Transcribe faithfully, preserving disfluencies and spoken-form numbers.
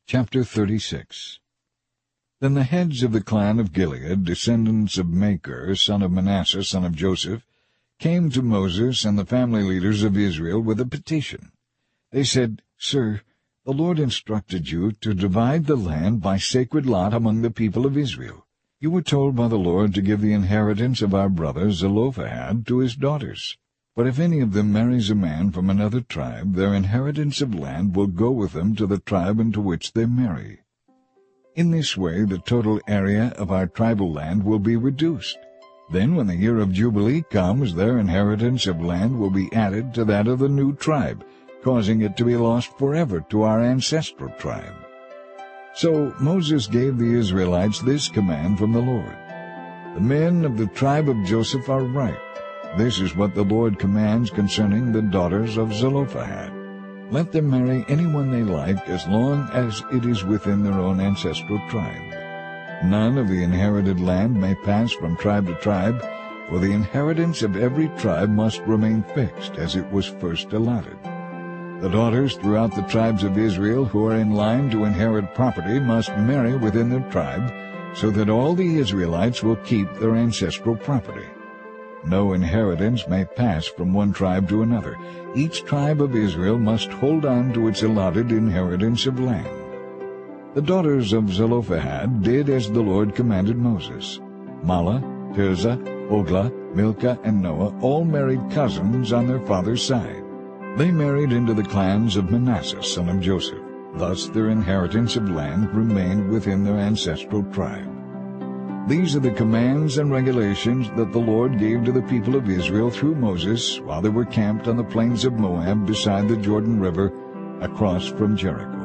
Chapter thirty-six. Then the heads of the clan of Gilead, descendants of Machir, son of Manasseh, son of Joseph, came to Moses and the family leaders of Israel with a petition. They said, Sir, the Lord instructed you to divide the land by sacred lot among the people of Israel. You were told by the Lord to give the inheritance of our brother Zelophehad to his daughters. But if any of them marries a man from another tribe, their inheritance of land will go with them to the tribe into which they marry. In this way the total area of our tribal land will be reduced. Then when the year of Jubilee comes, their inheritance of land will be added to that of the new tribe, causing it to be lost forever to our ancestral tribe. So Moses gave the Israelites this command from the Lord. The men of the tribe of Joseph are right. This is what the Lord commands concerning the daughters of Zelophehad. Let them marry anyone they like as long as it is within their own ancestral tribe. None of the inherited land may pass from tribe to tribe, for the inheritance of every tribe must remain fixed as it was first allotted. The daughters throughout the tribes of Israel who are in line to inherit property must marry within their tribe, so that all the Israelites will keep their ancestral property. No inheritance may pass from one tribe to another. Each tribe of Israel must hold on to its allotted inheritance of land. The daughters of Zelophehad did as the Lord commanded Moses. Mahlah, Tirzah, Hoglah, Milcah, and Noah all married cousins on their father's side. They married into the clans of Manasseh, son of Joseph. Thus their inheritance of land remained within their ancestral tribe. These are the commands and regulations that the Lord gave to the people of Israel through Moses while they were camped on the plains of Moab beside the Jordan River across from Jericho.